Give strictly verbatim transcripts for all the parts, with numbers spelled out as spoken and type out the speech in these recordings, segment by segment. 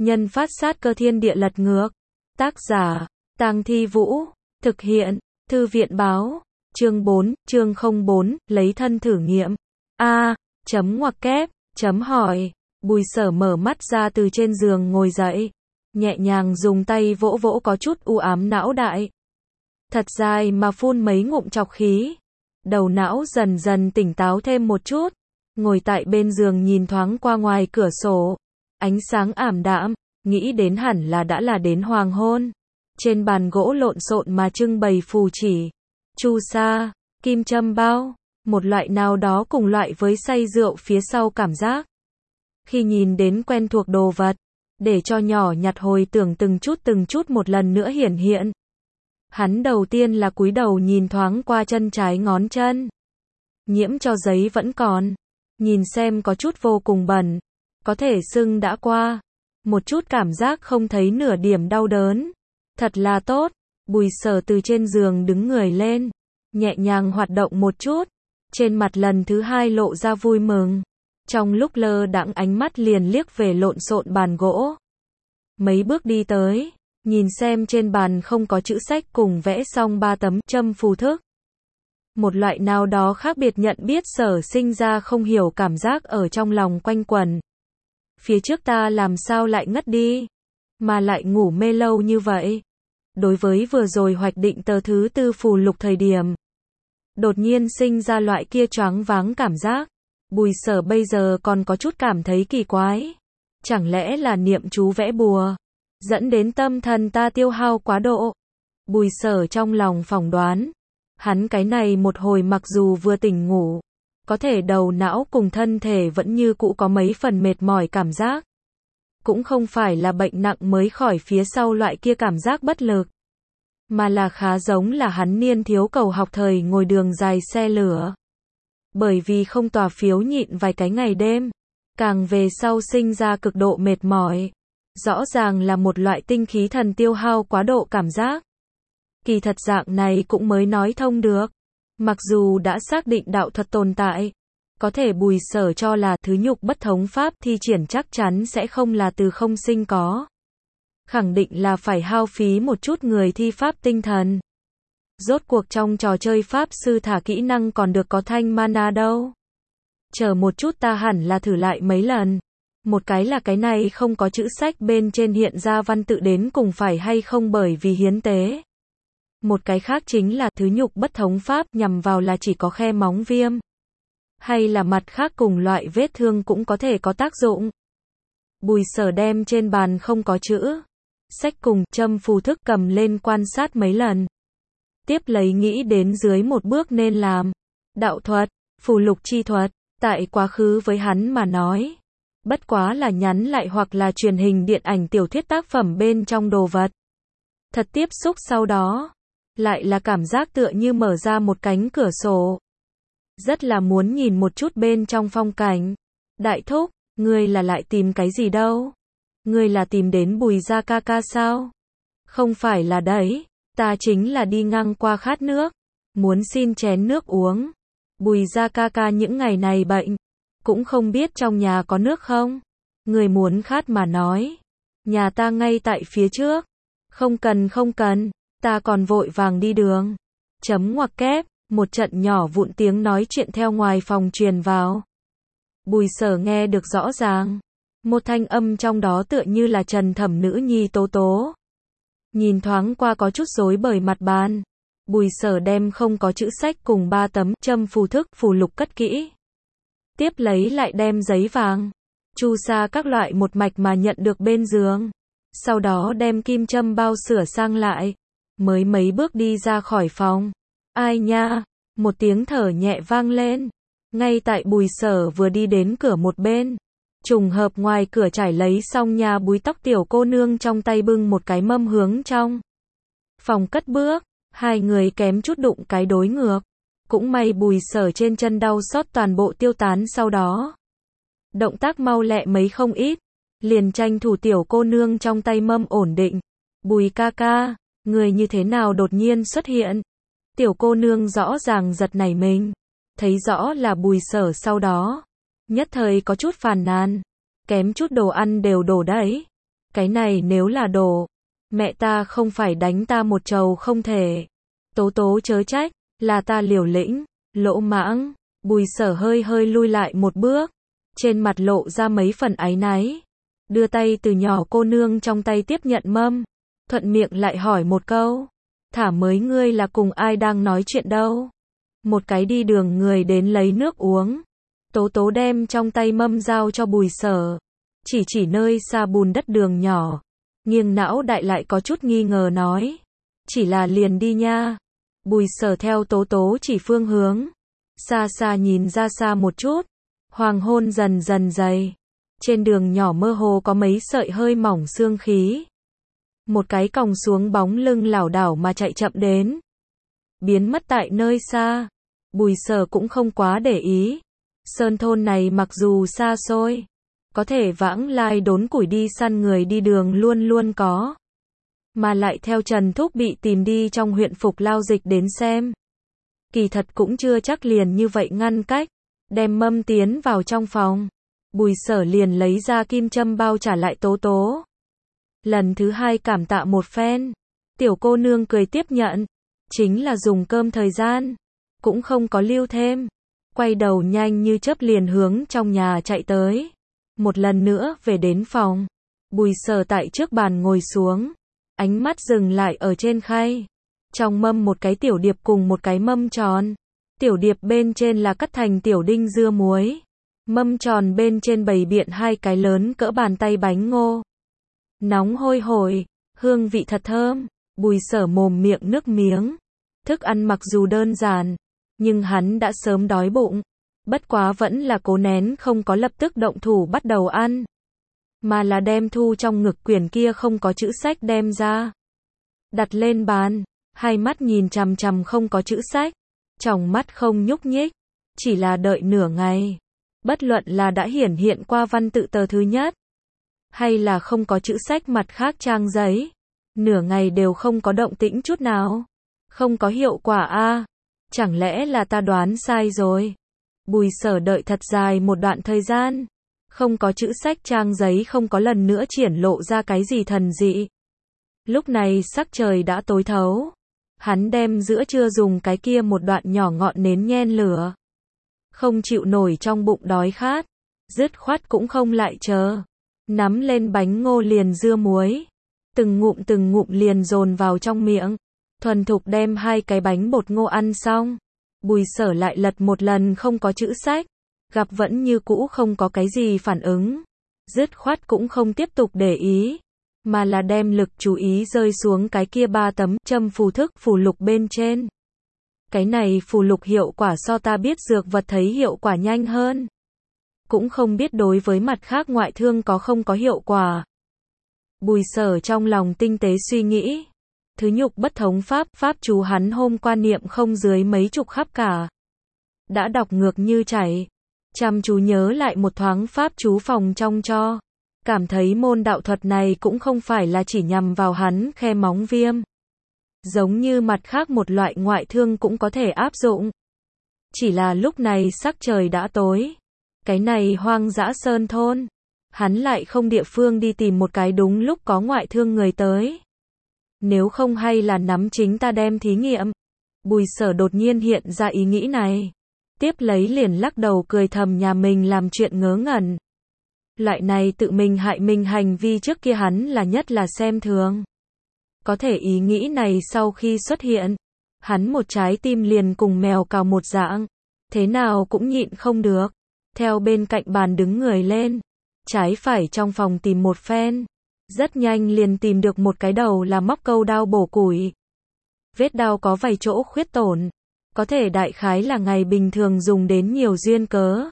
Nhân phát sát cơ thiên địa lật ngược. Tác giả, Tang Thi Vũ. Thực hiện, Thư viện báo. Chương bốn, chương không bốn, lấy thân thử nghiệm. A, chấm ngoặc kép, chấm hỏi. Bùi Sở mở mắt ra từ trên giường ngồi dậy. Nhẹ nhàng dùng tay vỗ vỗ có chút u ám não đại. Thật dài mà phun mấy ngụm trọc khí. Đầu não dần dần tỉnh táo thêm một chút. Ngồi tại bên giường nhìn thoáng qua ngoài cửa sổ. Ánh sáng ảm đạm, nghĩ đến hẳn là đã là đến hoàng hôn. Trên bàn gỗ lộn xộn mà trưng bày phù chỉ, chu sa, kim châm bao, một loại nào đó cùng loại với say rượu phía sau cảm giác. Khi nhìn đến quen thuộc đồ vật, để cho nhỏ nhặt hồi tưởng từng chút từng chút một lần nữa hiển hiện. Hắn đầu tiên là cúi đầu nhìn thoáng qua chân trái ngón chân. Nhiễm cho giấy vẫn còn. Nhìn xem có chút vô cùng bẩn. Có thể sưng đã qua. Một chút cảm giác không thấy nửa điểm đau đớn. Thật là tốt. Bùi Sở từ trên giường đứng người lên. Nhẹ nhàng hoạt động một chút. Trên mặt lần thứ hai lộ ra vui mừng. Trong lúc lơ đãng ánh mắt liền liếc về lộn xộn bàn gỗ. Mấy bước đi tới. Nhìn xem trên bàn không có chữ sách cùng vẽ xong ba tấm châm phù thức. Một loại nào đó khác biệt nhận biết sở sinh ra không hiểu cảm giác ở trong lòng quanh quẩn. Phía trước ta làm sao lại ngất đi, mà lại ngủ mê lâu như vậy. Đối với vừa rồi hoạch định tờ thứ tư phù lục thời điểm, đột nhiên sinh ra loại kia choáng váng cảm giác. Bùi Sở bây giờ còn có chút cảm thấy kỳ quái. Chẳng lẽ là niệm chú vẽ bùa, dẫn đến tâm thần ta tiêu hao quá độ. Bùi Sở trong lòng phỏng đoán. Hắn cái này một hồi mặc dù vừa tỉnh ngủ, có thể đầu não cùng thân thể vẫn như cũ có mấy phần mệt mỏi cảm giác. Cũng không phải là bệnh nặng mới khỏi phía sau loại kia cảm giác bất lực. Mà là khá giống là hắn niên thiếu cầu học thời ngồi đường dài xe lửa. Bởi vì không tòa phiếu nhịn vài cái ngày đêm. Càng về sau sinh ra cực độ mệt mỏi. Rõ ràng là một loại tinh khí thần tiêu hao quá độ cảm giác. Kỳ thật dạng này cũng mới nói thông được. Mặc dù đã xác định đạo thuật tồn tại, có thể Bùi Sở cho là thứ nhục bất thống pháp thi triển chắc chắn sẽ không là từ không sinh có. Khẳng định là phải hao phí một chút người thi pháp tinh thần. Rốt cuộc trong trò chơi pháp sư thả kỹ năng còn được có thanh mana đâu. Chờ một chút ta hẳn là thử lại mấy lần. Một cái là cái này không có chữ sách bên trên hiện ra văn tự đến cùng phải hay không bởi vì hiến tế. Một cái khác chính là thứ nhục bất thống pháp nhằm vào là chỉ có khe móng viêm. Hay là mặt khác cùng loại vết thương cũng có thể có tác dụng. Bùi Sở đem trên bàn không có chữ sách cùng châm phù thức cầm lên quan sát mấy lần. Tiếp lấy nghĩ đến dưới một bước nên làm. Đạo thuật, phù lục chi thuật, tại quá khứ với hắn mà nói. Bất quá là nhắn lại hoặc là truyền hình điện ảnh tiểu thuyết tác phẩm bên trong đồ vật. Thật tiếp xúc sau đó. Lại là cảm giác tựa như mở ra một cánh cửa sổ. Rất là muốn nhìn một chút bên trong phong cảnh. Đại thúc, ngươi là lại tìm cái gì đâu? Ngươi là tìm đến Bùi gia ca ca sao? Không phải là đấy, ta chính là đi ngang qua khát nước. Muốn xin chén nước uống. Bùi gia ca ca những ngày này bệnh. Cũng không biết trong nhà có nước không? Ngươi muốn khát mà nói. Nhà ta ngay tại phía trước. Không cần không cần. Ta còn vội vàng đi đường. Chấm ngoặc kép, một trận nhỏ vụn tiếng nói chuyện theo ngoài phòng truyền vào. Bùi Sở nghe được rõ ràng. Một thanh âm trong đó tựa như là Trần Thẩm nữ nhi Tố Tố. Nhìn thoáng qua có chút rối bời mặt bàn. Bùi Sở đem không có chữ sách cùng ba tấm châm phù thức phù lục cất kỹ. Tiếp lấy lại đem giấy vàng, chu sa các loại một mạch mà nhận được bên giường. Sau đó đem kim châm bao sửa sang lại. Mới mấy bước đi ra khỏi phòng. Ai nha, một tiếng thở nhẹ vang lên. Ngay tại Bùi Sở vừa đi đến cửa một bên. Trùng hợp ngoài cửa trải lấy xong nhà búi tóc tiểu cô nương trong tay bưng một cái mâm hướng trong phòng cất bước. Hai người kém chút đụng cái đối ngược. Cũng may Bùi Sở trên chân đau xót toàn bộ tiêu tán sau đó. Động tác mau lẹ mấy không ít. Liền tranh thủ tiểu cô nương trong tay mâm ổn định. Bùi ca ca. Người như thế nào đột nhiên xuất hiện? Tiểu cô nương rõ ràng giật nảy mình. Thấy rõ là Bùi Sở sau đó. Nhất thời có chút phàn nàn. Kém chút đồ ăn đều đổ đấy. Cái này nếu là đổ, mẹ ta không phải đánh ta một trầu không thể. Tố tố chớ trách, là ta liều lĩnh, lỗ mãng. Bùi Sở hơi hơi lui lại một bước, trên mặt lộ ra mấy phần áy náy, đưa tay từ nhỏ cô nương trong tay tiếp nhận mâm, thuận miệng lại hỏi một câu, thả mới ngươi là cùng ai đang nói chuyện đâu. Một cái đi đường người đến lấy nước uống. Tố tố đem trong tay mâm giao cho Bùi Sở, chỉ chỉ nơi xa bùn đất đường nhỏ, nghiêng não đại lại có chút nghi ngờ nói, chỉ là liền đi nha. Bùi Sở theo tố tố chỉ phương hướng, xa xa nhìn ra xa một chút, hoàng hôn dần dần dày, trên đường nhỏ mơ hồ có mấy sợi hơi mỏng sương khí. Một cái còng xuống bóng lưng lảo đảo mà chạy chậm đến, biến mất tại nơi xa. Bùi Sở cũng không quá để ý, sơn thôn này mặc dù xa xôi, có thể vãng lai đốn củi đi săn người đi đường luôn luôn có, mà lại theo Trần Thúc bị tìm đi trong huyện Phục Lao Dịch đến xem, kỳ thật cũng chưa chắc liền như vậy ngăn cách. Đem mâm tiến vào trong phòng, Bùi Sở liền lấy ra kim châm bao trả lại tố tố. Lần thứ hai cảm tạ một phen, tiểu cô nương cười tiếp nhận, chính là dùng cơm thời gian, cũng không có lưu thêm, quay đầu nhanh như chớp liền hướng trong nhà chạy tới. Một lần nữa về đến phòng, Bùi Sở tại trước bàn ngồi xuống, ánh mắt dừng lại ở trên khay, trong mâm một cái tiểu điệp cùng một cái mâm tròn. Tiểu điệp bên trên là cắt thành tiểu đinh dưa muối, mâm tròn bên trên bày biện hai cái lớn cỡ bàn tay bánh ngô, nóng hôi hổi, hương vị thật thơm. Bùi Sở mồm miệng nước miếng, thức ăn mặc dù đơn giản, nhưng hắn đã sớm đói bụng, bất quá vẫn là cố nén không có lập tức động thủ bắt đầu ăn, mà là đem thu trong ngực quyển kia không có chữ sách đem ra, đặt lên bàn, hai mắt nhìn chằm chằm không có chữ sách, tròng mắt không nhúc nhích, chỉ là đợi nửa ngày, bất luận là đã hiển hiện qua văn tự tờ thứ nhất, hay là không có chữ sách mặt khác trang giấy, nửa ngày đều không có động tĩnh chút nào, không có hiệu quả a, à? Chẳng lẽ là ta đoán sai rồi? Bùi Sở đợi thật dài một đoạn thời gian, không có chữ sách trang giấy không có lần nữa triển lộ ra cái gì thần dị. Lúc này sắc trời đã tối thấu, hắn đem giữa trưa dùng cái kia một đoạn nhỏ ngọn nến nhen lửa, không chịu nổi trong bụng đói khát, dứt khoát cũng không lại chờ, nắm lên bánh ngô liền dưa muối, từng ngụm từng ngụm liền dồn vào trong miệng, thuần thục đem hai cái bánh bột ngô ăn xong. Bùi Sở lại lật một lần không có chữ sách, gặp vẫn như cũ không có cái gì phản ứng, dứt khoát cũng không tiếp tục để ý, mà là đem lực chú ý rơi xuống cái kia ba tấm châm phù thức phù lục bên trên. Cái này phù lục hiệu quả so ta biết dược vật thấy hiệu quả nhanh hơn, cũng không biết đối với mặt khác ngoại thương có không có hiệu quả. Bùi Sở trong lòng tinh tế suy nghĩ, thứ nhục bất thống pháp, pháp chú hắn hôm qua niệm không dưới mấy chục khắp cả, đã đọc ngược như chảy, chăm chú nhớ lại một thoáng pháp chú phòng trong cho, cảm thấy môn đạo thuật này cũng không phải là chỉ nhằm vào hắn khe móng viêm, giống như mặt khác một loại ngoại thương cũng có thể áp dụng. Chỉ là lúc này sắc trời đã tối, cái này hoang dã sơn thôn, hắn lại không địa phương đi tìm một cái đúng lúc có ngoại thương người tới. Nếu không hay là nắm chính ta đem thí nghiệm. Bùi Sở đột nhiên hiện ra ý nghĩ này, tiếp lấy liền lắc đầu cười thầm nhà mình làm chuyện ngớ ngẩn. Loại này tự mình hại mình hành vi trước kia hắn là nhất là xem thường. Có thể ý nghĩ này sau khi xuất hiện, hắn một trái tim liền cùng mèo cào một dạng, thế nào cũng nhịn không được, theo bên cạnh bàn đứng người lên, trái phải trong phòng tìm một phen, rất nhanh liền tìm được một cái đầu là móc câu đao bổ củi. Vết đao có vài chỗ khuyết tổn, có thể đại khái là ngày bình thường dùng đến nhiều duyên cớ.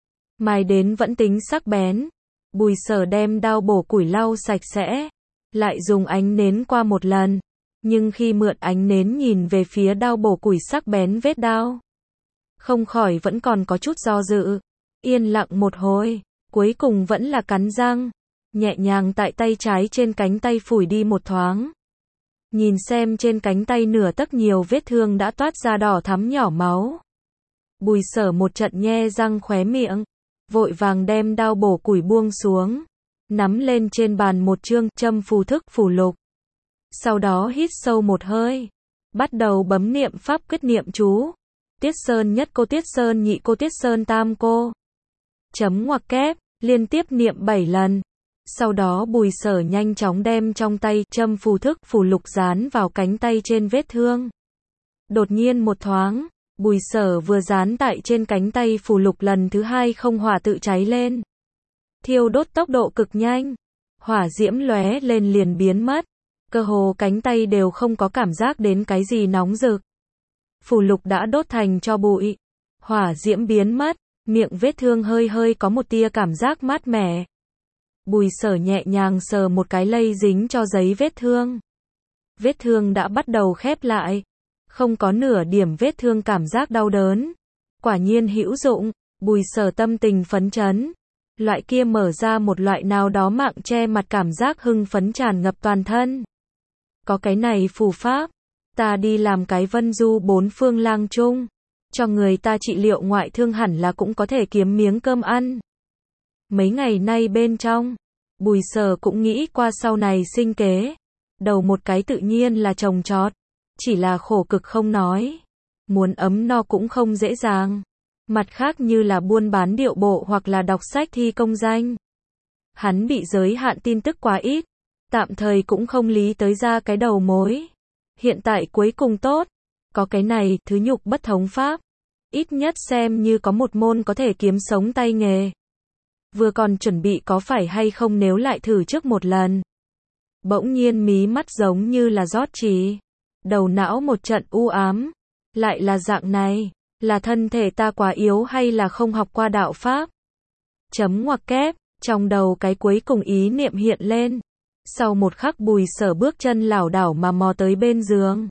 Mài đến vẫn tính sắc bén, Bùi Sở đem đao bổ củi lau sạch sẽ, lại dùng ánh nến qua một lần, nhưng khi mượn ánh nến nhìn về phía đao bổ củi sắc bén vết đao, không khỏi vẫn còn có chút do dự, yên lặng một hồi, cuối cùng vẫn là cắn răng, nhẹ nhàng tại tay trái trên cánh tay phủi đi một thoáng. Nhìn xem trên cánh tay nửa tấc nhiều vết thương đã toát ra đỏ thắm nhỏ máu. Bùi Sở một trận nhe răng khóe miệng, vội vàng đem đao bổ củi buông xuống, nắm lên trên bàn một chương châm phù thức phù lục. Sau đó hít sâu một hơi, bắt đầu bấm niệm pháp quyết niệm chú. Tiết Sơn nhất cô, Tiết Sơn nhị cô, Tiết Sơn tam cô. Chấm ngoặc kép, liên tiếp niệm bảy lần. Sau đó Bùi Sở nhanh chóng đem trong tay châm phù thức phù lục dán vào cánh tay trên vết thương. Đột nhiên một thoáng, Bùi Sở vừa dán tại trên cánh tay phù lục lần thứ hai không hỏa tự cháy lên. Thiêu đốt tốc độ cực nhanh, hỏa diễm lóe lên liền biến mất, cơ hồ cánh tay đều không có cảm giác đến cái gì nóng rực. Phù lục đã đốt thành tro bụi, hỏa diễm biến mất, miệng vết thương hơi hơi có một tia cảm giác mát mẻ. Bùi Sở nhẹ nhàng sờ một cái lây dính cho giấy vết thương. Vết thương đã bắt đầu khép lại, không có nửa điểm vết thương cảm giác đau đớn. Quả nhiên hữu dụng, Bùi Sở tâm tình phấn chấn. Loại kia mở ra một loại nào đó mạng che mặt cảm giác hưng phấn tràn ngập toàn thân. Có cái này phù pháp, ta đi làm cái vân du bốn phương lang trung, cho người ta trị liệu ngoại thương hẳn là cũng có thể kiếm miếng cơm ăn. Mấy ngày nay bên trong, Bùi Sở cũng nghĩ qua sau này sinh kế. Đầu một cái tự nhiên là trồng trọt, chỉ là khổ cực không nói, muốn ấm no cũng không dễ dàng. Mặt khác như là buôn bán điệu bộ hoặc là đọc sách thi công danh. Hắn bị giới hạn tin tức quá ít, tạm thời cũng không lý tới ra cái đầu mối. Hiện tại cuối cùng tốt, có cái này, thứ nhục bất thống pháp. Ít nhất xem như có một môn có thể kiếm sống tay nghề. Vừa còn chuẩn bị có phải hay không nếu lại thử trước một lần. Bỗng nhiên mí mắt giống như là rót chỉ. Đầu não một trận u ám. Lại là dạng này. Là thân thể ta quá yếu hay là không học qua đạo pháp? Chấm ngoặc kép, trong đầu cái cuối cùng ý niệm hiện lên. Sau một khắc Bùi Sở bước chân lảo đảo mà mò tới bên giường.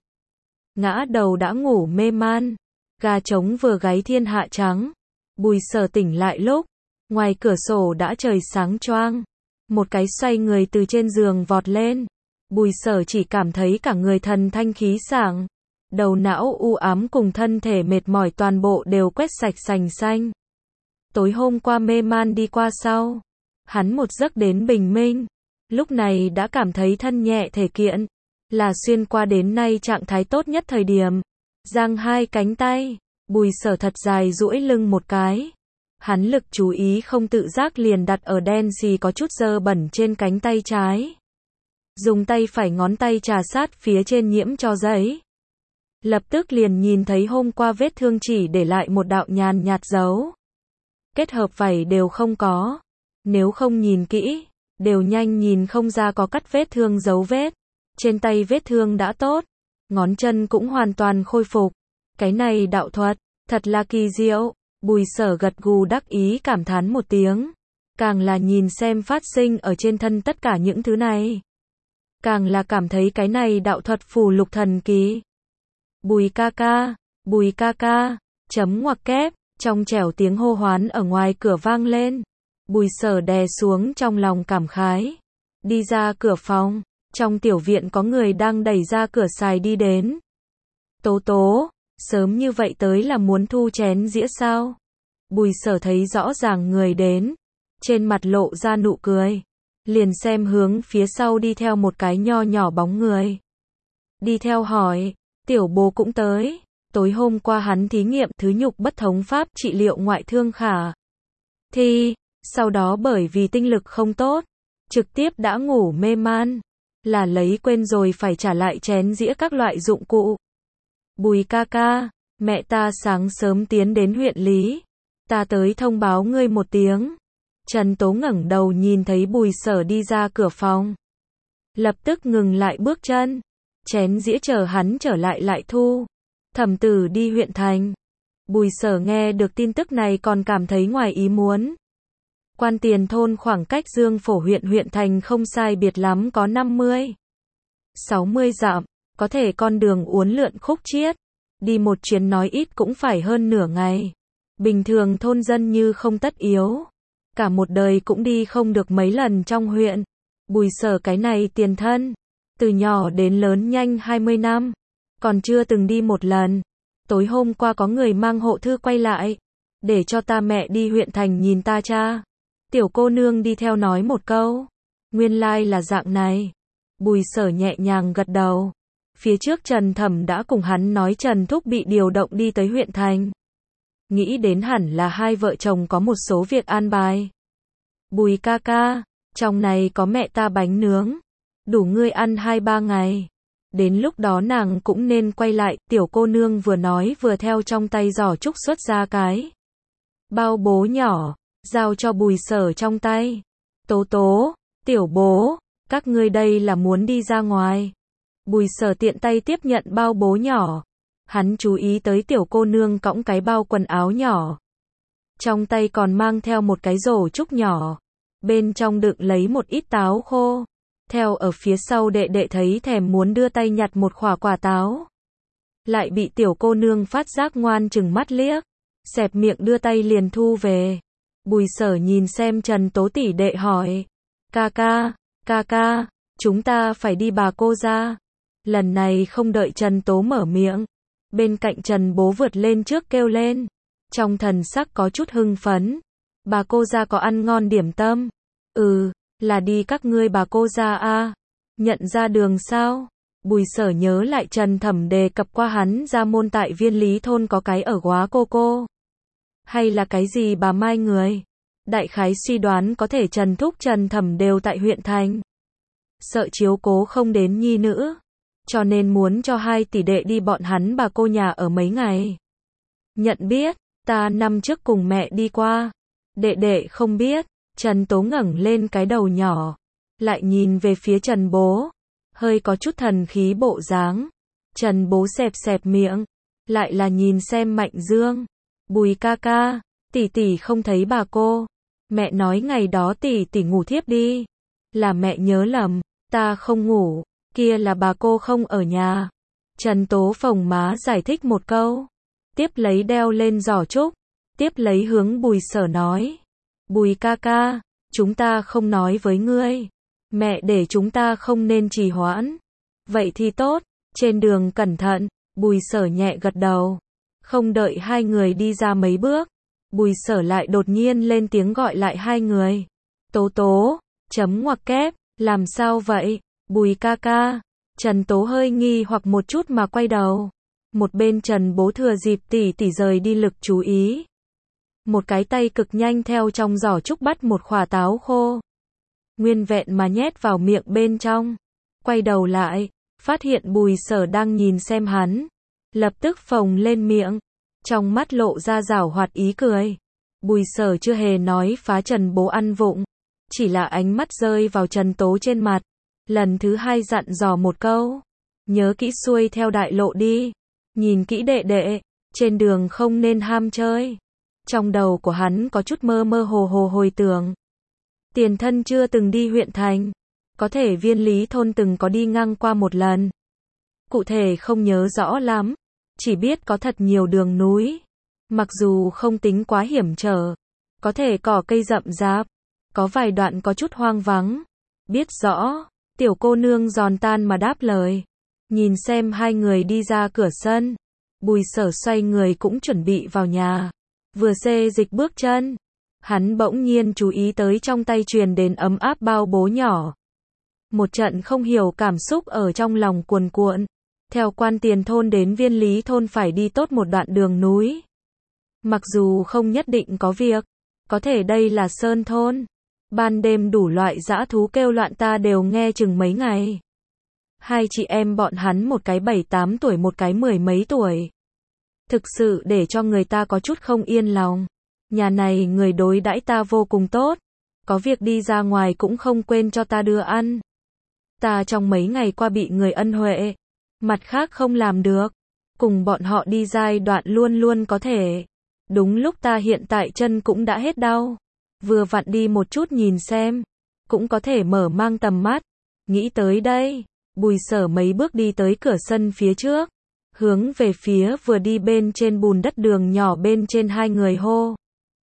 Ngã đầu đã ngủ mê man. Gà trống vừa gáy thiên hạ trắng. Bùi Sở tỉnh lại lúc, ngoài cửa sổ đã trời sáng choang. Một cái xoay người từ trên giường vọt lên. Bùi Sở chỉ cảm thấy cả người thần thanh khí sảng. Đầu não u ám cùng thân thể mệt mỏi toàn bộ đều quét sạch sành xanh. Tối hôm qua mê man đi qua sau, hắn một giấc đến bình minh, lúc này đã cảm thấy thân nhẹ thể kiện, là xuyên qua đến nay trạng thái tốt nhất thời điểm. Giang hai cánh tay, Bùi Sở thật dài duỗi lưng một cái. Hắn lực chú ý không tự giác liền đặt ở đen xì có chút dơ bẩn trên cánh tay trái. Dùng tay phải ngón tay trà sát phía trên nhiễm cho giấy. Lập tức liền nhìn thấy hôm qua vết thương chỉ để lại một đạo nhàn nhạt dấu. Kết hợp vảy đều không có. Nếu không nhìn kỹ, đều nhanh nhìn không ra có cắt vết thương dấu vết. Trên tay vết thương đã tốt, ngón chân cũng hoàn toàn khôi phục. Cái này đạo thuật, thật là kỳ diệu. Bùi Sở gật gù đắc ý cảm thán một tiếng. Càng là nhìn xem phát sinh ở trên thân tất cả những thứ này, càng là cảm thấy cái này đạo thuật phù lục thần kỳ. Bùi ca ca, Bùi ca ca, chấm ngoặc kép, trong trẻo tiếng hô hoán ở ngoài cửa vang lên. Bùi Sở đè xuống trong lòng cảm khái. Đi ra cửa phòng, trong tiểu viện có người đang đẩy ra cửa xài đi đến. Tố tố, sớm như vậy tới là muốn thu chén dĩa sao? Bùi Sở thấy rõ ràng người đến, trên mặt lộ ra nụ cười. Liền xem hướng phía sau đi theo một cái nho nhỏ bóng người. Đi theo hỏi, tiểu bố cũng tới. Tối hôm qua hắn thí nghiệm thứ nhục bất thống pháp trị liệu ngoại thương khả thi, sau đó bởi vì tinh lực không tốt, trực tiếp đã ngủ mê man, là lấy quên rồi phải trả lại chén dĩa các loại dụng cụ. Bùi ca ca, mẹ ta sáng sớm tiến đến huyện Lý, ta tới thông báo ngươi một tiếng. Trần Tố ngẩng đầu nhìn thấy Bùi Sở đi ra cửa phòng, lập tức ngừng lại bước chân. Chén dĩa chờ hắn trở lại lại thu. Thẩm tử đi huyện thành. Bùi Sở nghe được tin tức này còn cảm thấy ngoài ý muốn. Quan Tiền thôn khoảng cách Dương Phổ huyện huyện thành không sai biệt lắm có năm mươi, sáu mươi dặm, có thể con đường uốn lượn khúc chiết, đi một chuyến nói ít cũng phải hơn nửa ngày. Bình thường thôn dân như không tất yếu, cả một đời cũng đi không được mấy lần trong huyện. Bùi Sở cái này tiền thân, từ nhỏ đến lớn nhanh hai mươi năm, còn chưa từng đi một lần. Tối hôm qua có người mang hộ thư quay lại, để cho ta mẹ đi huyện thành nhìn ta cha. Tiểu cô nương đi theo nói một câu. Nguyên lai là dạng này. Bùi Sở nhẹ nhàng gật đầu. Phía trước Trần Thẩm đã cùng hắn nói Trần Thúc bị điều động đi tới huyện thành. Nghĩ đến hẳn là hai vợ chồng có một số việc an bài. Bùi ca ca, trong này có mẹ ta bánh nướng. Đủ ngươi ăn hai ba ngày. Đến lúc đó nàng cũng nên quay lại. Tiểu cô nương vừa nói vừa theo trong tay giỏ trúc xuất ra cái bao bố nhỏ, giao cho Bùi Sở trong tay. Tố tố, tiểu bố, các ngươi đây là muốn đi ra ngoài. Bùi Sở tiện tay tiếp nhận bao bố nhỏ. Hắn chú ý tới tiểu cô nương cõng cái bao quần áo nhỏ. Trong tay còn mang theo một cái rổ trúc nhỏ. Bên trong đựng lấy một ít táo khô. Theo ở phía sau đệ đệ thấy thèm muốn đưa tay nhặt một khỏa quả táo. Lại bị tiểu cô nương phát giác ngoan chừng mắt liếc. Xẹp miệng đưa tay liền thu về. Bùi Sở nhìn xem Trần Tố tỷ đệ hỏi. Ca ca, ca ca, chúng ta phải đi bà cô ra. Lần này không đợi Trần Tố mở miệng. Bên cạnh Trần Bố vượt lên trước kêu lên. Trong thần sắc có chút hưng phấn. Bà cô ra có ăn ngon điểm tâm. Ừ, là đi các ngươi bà cô ra a. Nhận ra đường sao? Bùi Sở nhớ lại Trần Thẩm đề cập qua hắn ra môn tại Viên Lý thôn có cái ở Góa Cô Cô. Hay là cái gì bà Mai người? Đại khái suy đoán có thể Trần Thúc Trần Thẩm đều tại huyện thành. Sợ chiếu cố không đến nhi nữ. Cho nên muốn cho hai tỷ đệ đi bọn hắn bà cô nhà ở mấy ngày. Nhận biết, ta năm trước cùng mẹ đi qua. Đệ đệ không biết. Trần Tố ngẩng lên cái đầu nhỏ. Lại nhìn về phía Trần Bố. Hơi có chút thần khí bộ dáng. Trần Bố xẹp xẹp miệng. Lại là nhìn xem Mạnh Dương. Bùi ca ca, tỷ tỷ không thấy bà cô. Mẹ nói ngày đó tỷ tỷ ngủ thiếp đi. Là mẹ nhớ lầm, ta không ngủ. Kia là bà cô không ở nhà. Trần Tố phồng má giải thích một câu. Tiếp lấy đeo lên giỏ trúc. Tiếp lấy hướng Bùi Sở nói. Bùi ca ca, chúng ta không nói với ngươi. Mẹ để chúng ta không nên trì hoãn. Vậy thì tốt, trên đường cẩn thận. Bùi Sở nhẹ gật đầu. Không đợi hai người đi ra mấy bước. Bùi Sở lại đột nhiên lên tiếng gọi lại hai người. Tố tố, chấm ngoặc kép, làm sao vậy? Bùi ca ca. Trần Tố hơi nghi hoặc một chút mà quay đầu. Một bên Trần Bố thừa dịp tỷ tỷ rời đi lực chú ý. Một cái tay cực nhanh theo trong giỏ trúc bắt một khỏa táo khô. Nguyên vẹn mà nhét vào miệng bên trong. Quay đầu lại, phát hiện Bùi Sở đang nhìn xem hắn. Lập tức phồng lên miệng. Trong mắt lộ ra giảo hoạt ý cười. Bùi Sở chưa hề nói phá Trần Bố ăn vụng. Chỉ là ánh mắt rơi vào Trần Tố trên mặt. Lần thứ hai dặn dò một câu. Nhớ kỹ xuôi theo đại lộ đi. Nhìn kỹ đệ đệ. Trên đường không nên ham chơi. Trong đầu của hắn có chút mơ mơ hồ hồ hồi tưởng. Tiền thân chưa từng đi huyện thành. Có thể Viên Lý thôn từng có đi ngang qua một lần. Cụ thể không nhớ rõ lắm. Chỉ biết có thật nhiều đường núi. Mặc dù không tính quá hiểm trở. Có thể cỏ cây rậm rạp. Có vài đoạn có chút hoang vắng. Biết rõ. Tiểu cô nương giòn tan mà đáp lời. Nhìn xem hai người đi ra cửa sân. Bùi Sở xoay người cũng chuẩn bị vào nhà. Vừa xê dịch bước chân. Hắn bỗng nhiên chú ý tới trong tay truyền đến ấm áp bao bố nhỏ. Một trận không hiểu cảm xúc ở trong lòng cuồn cuộn. Theo Quan Tiền thôn đến Viên Lý thôn phải đi tốt một đoạn đường núi. Mặc dù không nhất định có việc. Có thể đây là sơn thôn. Ban đêm đủ loại dã thú kêu loạn ta đều nghe chừng mấy ngày. Hai chị em bọn hắn một cái bảy tám tuổi một cái mười mấy tuổi. Thực sự để cho người ta có chút không yên lòng. Nhà này người đối đãi ta vô cùng tốt. Có việc đi ra ngoài cũng không quên cho ta đưa ăn. Ta trong mấy ngày qua bị người ân huệ. Mặt khác không làm được. Cùng bọn họ đi giai đoạn luôn luôn có thể. Đúng lúc ta hiện tại chân cũng đã hết đau. Vừa vặn đi một chút nhìn xem. Cũng có thể mở mang tầm mắt. Nghĩ tới đây. Bùi Sở mấy bước đi tới cửa sân phía trước. Hướng về phía vừa đi bên trên bùn đất đường nhỏ bên trên hai người hô.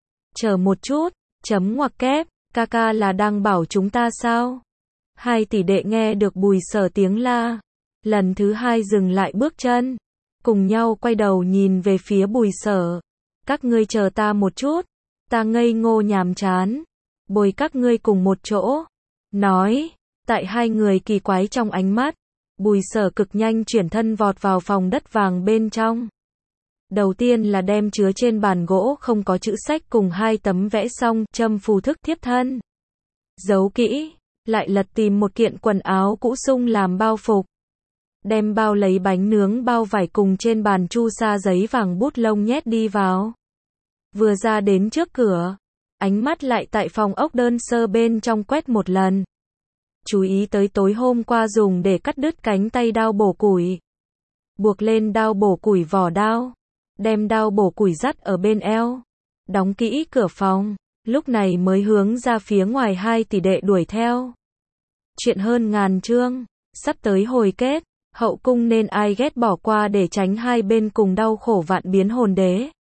Chờ một chút. Chấm ngoặc kép. Ca ca là đang bảo chúng ta sao? Hai tỷ đệ nghe được Bùi Sở tiếng la. Lần thứ hai dừng lại bước chân. Cùng nhau quay đầu nhìn về phía Bùi Sở. Các ngươi chờ ta một chút. Ta ngây ngô nhàm chán. bồi các ngươi cùng một chỗ. Nói, tại hai người kỳ quái trong ánh mắt, Bùi Sở cực nhanh chuyển thân vọt vào phòng đất vàng bên trong. Đầu tiên là đem chứa trên bàn gỗ không có chữ sách cùng hai tấm vẽ xong, châm phù thức thiếp thân. Giấu kỹ, lại lật tìm một kiện quần áo cũ sung làm bao phục. Đem bao lấy bánh nướng bao vải cùng trên bàn chu sa giấy vàng bút lông nhét đi vào. Vừa ra đến trước cửa, ánh mắt lại tại phòng ốc đơn sơ bên trong quét một lần. Chú ý tới tối hôm qua dùng để cắt đứt cánh tay đao bổ củi. Buộc lên đao bổ củi vỏ đao. Đem đao bổ củi dắt ở bên eo. Đóng kỹ cửa phòng. Lúc này mới hướng ra phía ngoài hai tỷ đệ đuổi theo. Chuyện hơn ngàn chương. Sắp tới hồi kết. Hậu cung nên ai ghét bỏ qua để tránh hai bên cùng đau khổ vạn biến hồn đế.